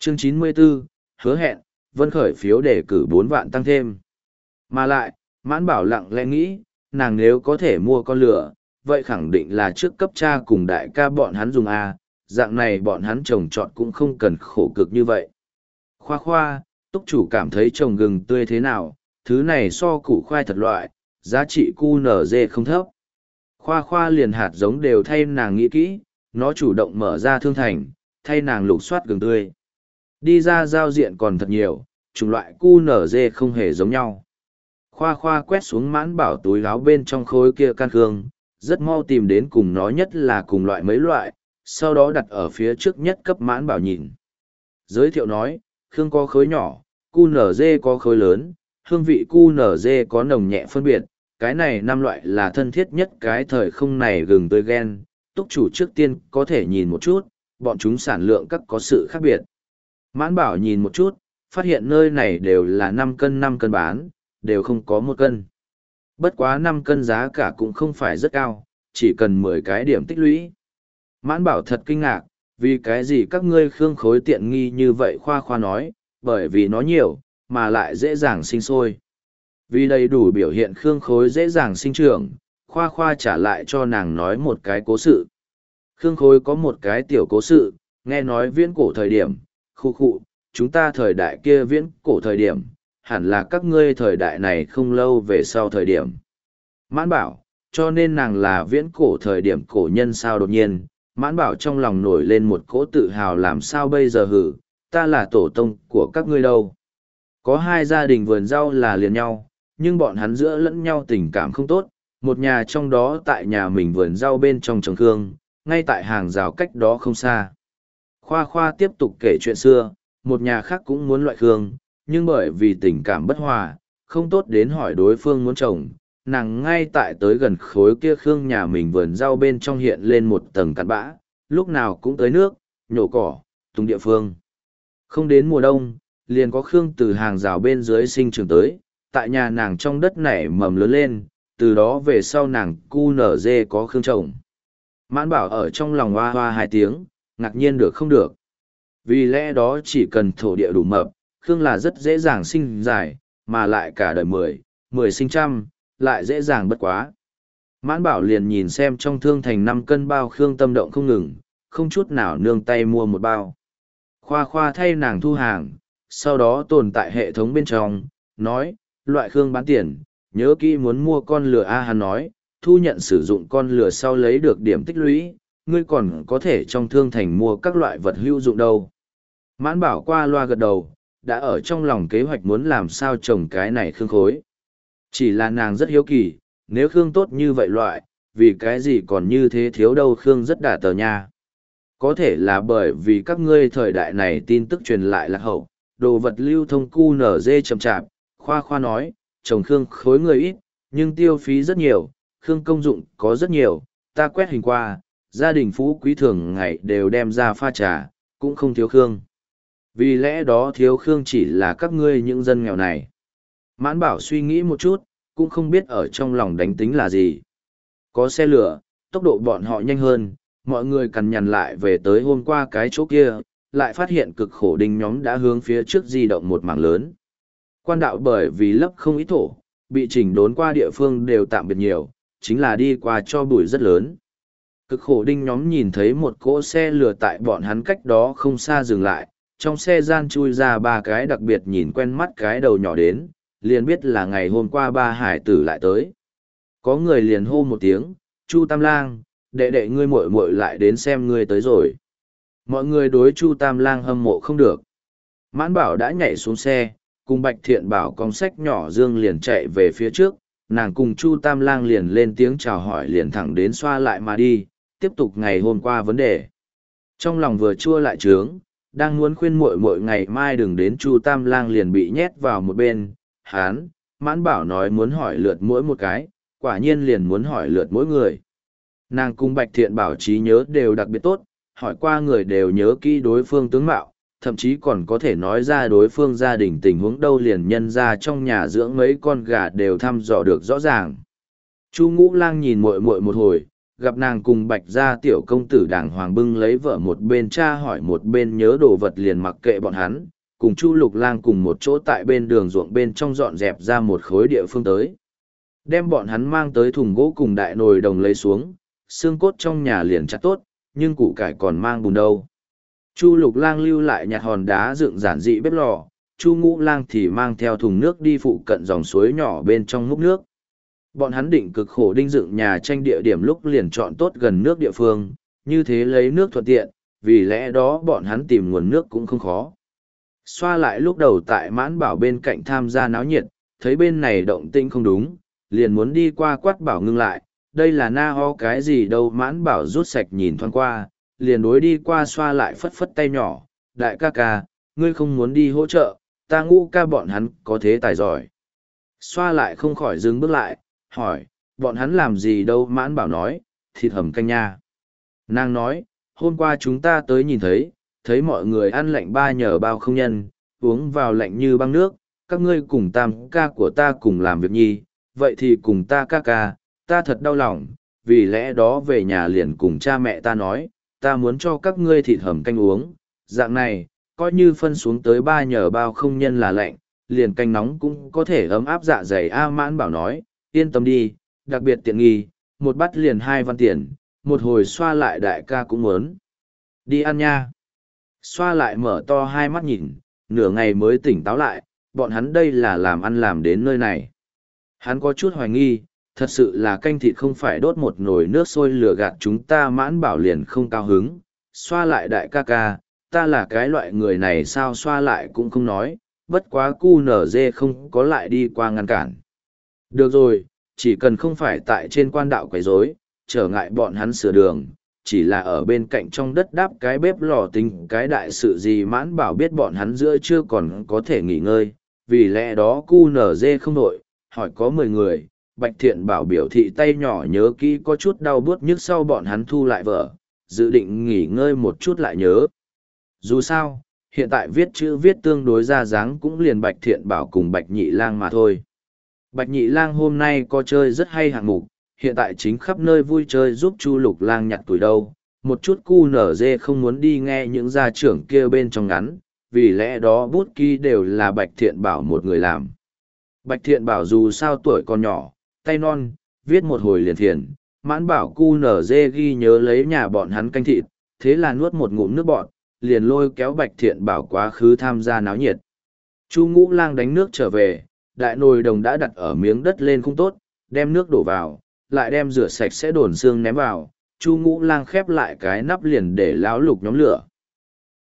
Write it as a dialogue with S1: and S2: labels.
S1: Chương 94, hứa hẹn, Vân khởi phiếu đề cử 4 vạn tăng thêm. Mà lại, Mãn Bảo lặng lẽ nghĩ, nàng nếu có thể mua con lửa, vậy khẳng định là trước cấp cha cùng đại ca bọn hắn dùng A, dạng này bọn hắn trồng trọt cũng không cần khổ cực như vậy. Khoa khoa, túc chủ cảm thấy trồng gừng tươi thế nào, thứ này so củ khoai thật loại, giá trị QNZ không thấp. Khoa khoa liền hạt giống đều thay nàng nghĩ kỹ, nó chủ động mở ra thương thành, thay nàng lục soát gừng tươi. Đi ra giao diện còn thật nhiều, chủng loại QNZ không hề giống nhau. Khoa khoa quét xuống Mãn Bảo túi áo bên trong khối kia can khương, rất mau tìm đến cùng nó nhất là cùng loại mấy loại, sau đó đặt ở phía trước nhất cấp Mãn Bảo nhìn. Giới thiệu nói, khương có khối nhỏ, QNZ có khối lớn, hương vị QNZ có nồng nhẹ phân biệt, cái này 5 loại là thân thiết nhất cái thời không này gừng tươi gen, túc chủ trước tiên có thể nhìn một chút, bọn chúng sản lượng các có sự khác biệt. Mãn Bảo nhìn một chút, phát hiện nơi này đều là 5 cân bán, đều không có 1 cân. Bất quá 5 cân giá cả cũng không phải rất cao, chỉ cần 10 cái điểm tích lũy. Mãn Bảo thật kinh ngạc, vì cái gì các ngươi khương khối tiện nghi như vậy khoa khoa nói, bởi vì nó nhiều, mà lại dễ dàng sinh sôi. Vì đầy đủ biểu hiện khương khối dễ dàng sinh trưởng, khoa khoa trả lại cho nàng nói một cái cố sự. Khương khối có một cái tiểu cố sự, nghe nói viễn cổ thời điểm, khu, chúng ta thời đại kia viễn cổ thời điểm, hẳn là các ngươi thời đại này không lâu về sau thời điểm. Mãn Bảo, cho nên nàng là viễn cổ thời điểm cổ nhân sao đột nhiên, Mãn Bảo trong lòng nổi lên một cỗ tự hào làm sao bây giờ hử, ta là tổ tông của các ngươi đâu. Có 2 gia đình vườn rau là liền nhau, nhưng bọn hắn giữa lẫn nhau tình cảm không tốt, một nhà trong đó tại nhà mình vườn rau bên trong trồng khương, ngay tại hàng rào cách đó không xa. Khoa khoa tiếp tục kể chuyện xưa, một nhà khác cũng muốn loại khương, nhưng bởi vì tình cảm bất hòa, không tốt đến hỏi đối phương muốn trồng, nàng ngay tại tới gần khối kia khương nhà mình vườn rau bên trong hiện lên một tầng cặn bã, lúc nào cũng tới nước, nhổ cỏ, tung địa phương. Không đến mùa đông, liền có khương từ hàng rào bên dưới sinh trưởng tới, tại nhà nàng trong đất nảy mầm lớn lên, từ đó về sau nàng cu nở dê có khương trồng. Mãn Bảo ở trong lòng hoa hoa 2 tiếng, ngạc nhiên được không được. Vì lẽ đó chỉ cần thổ địa đủ mập, khương là rất dễ dàng sinh dài, mà lại cả đời 10 sinh trăm, lại dễ dàng bất quá. Mãn Bảo liền nhìn xem trong thương thành 5 cân bao khương tâm động không ngừng, không chút nào nương tay mua một bao. Khoa khoa thay nàng thu hàng, sau đó tồn tại hệ thống bên trong, nói, loại khương bán tiền, nhớ kỹ muốn mua con lừa A hắn nói, thu nhận sử dụng con lừa sau lấy được điểm tích lũy, ngươi còn có thể trong thương thành mua các loại vật hữu dụng đâu. Mãn Bảo qua loa gật đầu, đã ở trong lòng kế hoạch muốn làm sao trồng cái này khương khối. Chỉ là nàng rất hiếu kỳ, nếu khương tốt như vậy loại, vì cái gì còn như thế thiếu đâu khương rất đả tờ nha. Có thể là bởi vì các ngươi thời đại này tin tức truyền lại lạc hậu, đồ vật lưu thông QNZ chậm chạp, khoa khoa nói, trồng khương khối người ít, nhưng tiêu phí rất nhiều, khương công dụng có rất nhiều, ta quét hình qua, gia đình phú quý thường ngày đều đem ra pha trà, cũng không thiếu khương. Vì lẽ đó thiếu khương chỉ là các ngươi những dân nghèo này. Mãn Bảo suy nghĩ một chút, cũng không biết ở trong lòng đánh tính là gì. Có xe lửa, tốc độ bọn họ nhanh hơn, mọi người cằn nhằn lại về tới hôm qua cái chỗ kia, lại phát hiện cực khổ đinh nhóm đã hướng phía trước di động một mảng lớn. Quan đạo bởi vì lấp không ít thổ, bị chỉnh đốn qua địa phương đều tạm biệt nhiều, chính là đi qua cho bụi rất lớn. Cực khổ đinh nhóm nhìn thấy một cỗ xe lửa tại bọn hắn cách đó không xa dừng lại, trong xe gian chui ra 3 cái đặc biệt nhìn quen mắt cái đầu nhỏ đến, liền biết là ngày hôm qua 3 hải tử lại tới. Có người liền hô một tiếng, Chu Tam Lang, đệ đệ ngươi muội muội lại đến xem ngươi tới rồi. Mọi người đối Chu Tam Lang hâm mộ không được. Mãn Bảo đã nhảy xuống xe, cùng Bạch Thiện Bảo cong sách nhỏ dương liền chạy về phía trước, nàng cùng Chu Tam Lang liền lên tiếng chào hỏi liền thẳng đến xoa lại mà đi, tiếp tục ngày hôm qua vấn đề. Trong lòng vừa chua lại trướng, đang muốn khuyên muội muội ngày mai đừng đến, Chu Tam Lang liền bị nhét vào một bên, hán, Mãn Bảo nói muốn hỏi lượt mỗi một cái, quả nhiên liền muốn hỏi lượt mỗi người. Nàng cùng Bạch Thiện Bảo trí nhớ đều đặc biệt tốt, hỏi qua người đều nhớ kỹ đối phương tướng mạo, thậm chí còn có thể nói ra đối phương gia đình tình huống đâu liền nhân ra trong nhà dưỡng mấy con gà đều thăm dò được rõ ràng. Chu Ngũ Lang nhìn muội muội một hồi, gặp nàng cùng Bạch gia tiểu công tử đàng hoàng bưng lấy vợ một bên tra hỏi một bên nhớ đồ vật liền mặc kệ bọn hắn, cùng Chu Lục Lang cùng một chỗ tại bên đường ruộng bên trong dọn dẹp ra một khối địa phương tới. Đem bọn hắn mang tới thùng gỗ cùng đại nồi đồng lấy xuống, xương cốt trong nhà liền chặt tốt, nhưng củ cải còn mang bùn đâu. Chu Lục Lang lưu lại nhặt hòn đá dựng giản dị bếp lò, Chu Ngũ Lang thì mang theo thùng nước đi phụ cận dòng suối nhỏ bên trong múc nước. Bọn hắn định cực khổ đinh dựng nhà tranh địa điểm lúc liền chọn tốt gần nước địa phương, như thế lấy nước thuận tiện, vì lẽ đó bọn hắn tìm nguồn nước cũng không khó. Xoa lại lúc đầu tại Mãn Bảo bên cạnh tham gia náo nhiệt, thấy bên này động tĩnh không đúng, liền muốn đi qua quát Bảo ngưng lại, đây là na ho cái gì đâu. Mãn Bảo rút sạch nhìn thoáng qua, liền đối đi qua Xoa lại phất phất tay nhỏ, đại ca ca, ngươi không muốn đi hỗ trợ, ta Ngũ ca bọn hắn có thế tài giỏi. Xoa lại không khỏi dừng bước lại, hỏi, bọn hắn làm gì đâu. Mãn Bảo nói, thịt hầm canh nha. Nàng nói, hôm qua chúng ta tới nhìn thấy mọi người ăn lạnh ba nhờ bao không nhân, uống vào lạnh như băng nước, các ngươi cùng tam ca của ta cùng làm việc nhi, vậy thì cùng ta ca ca, ta thật đau lòng, vì lẽ đó về nhà liền cùng cha mẹ ta nói, ta muốn cho các ngươi thịt hầm canh uống, dạng này, coi như phân xuống tới ba nhờ bao không nhân là lạnh, liền canh nóng cũng có thể ấm áp dạ dày. Mãn Bảo nói, yên tâm đi, đặc biệt tiện nghi, một bát liền 2 văn tiền, một hồi Xoa lại đại ca cũng muốn đi ăn nha. Xoa lại mở to hai mắt nhìn, nửa ngày mới tỉnh táo lại, bọn hắn đây là làm ăn làm đến nơi này. Hắn có chút hoài nghi, thật sự là canh thịt không phải đốt một nồi nước sôi lửa gạt chúng ta. Mãn Bảo liền không cao hứng, Xoa lại đại ca ca, ta là cái loại người này sao? Xoa lại cũng không nói, bất quá cu nở dê không có lại đi qua ngăn cản. Được rồi, chỉ cần không phải tại trên quan đạo quấy rối, trở ngại bọn hắn sửa đường, chỉ là ở bên cạnh trong đất đáp cái bếp lò tính cái đại sự gì. Mãn Bảo biết bọn hắn giữa chưa còn có thể nghỉ ngơi, vì lẽ đó cu nở dê không đội, hỏi có 10 người. Bạch Thiện Bảo biểu thị tay nhỏ nhớ kỹ có chút đau buốt nhức, sau bọn hắn thu lại vở, dự định nghỉ ngơi một chút lại nhớ. Dù sao, hiện tại viết chữ viết tương đối ra dáng cũng liền Bạch Thiện Bảo cùng Bạch Nhị Lang mà thôi. Bạch Nhị Lang hôm nay có chơi rất hay hạng mục, hiện tại chính khắp nơi vui chơi giúp Chu Lục Lang nhặt tuổi đâu. Một chút cu nở dê không muốn đi nghe những gia trưởng kia bên trong ngắn, vì lẽ đó bút ký đều là Bạch Thiện Bảo một người làm. Bạch Thiện Bảo dù sao tuổi còn nhỏ, tay non, viết một hồi liền thiền. Mãn Bảo cu nở dê ghi nhớ lấy nhà bọn hắn canh thịt, thế là nuốt một ngụm nước bọt, liền lôi kéo Bạch Thiện Bảo quá khứ tham gia náo nhiệt. Chu Ngũ Lang đánh nước trở về, đại nồi đồng đã đặt ở miếng đất lên không tốt, đem nước đổ vào, lại đem rửa sạch sẽ đồn xương ném vào. Chu Ngũ Lang khép lại cái nắp liền để lão lục nhóm lửa.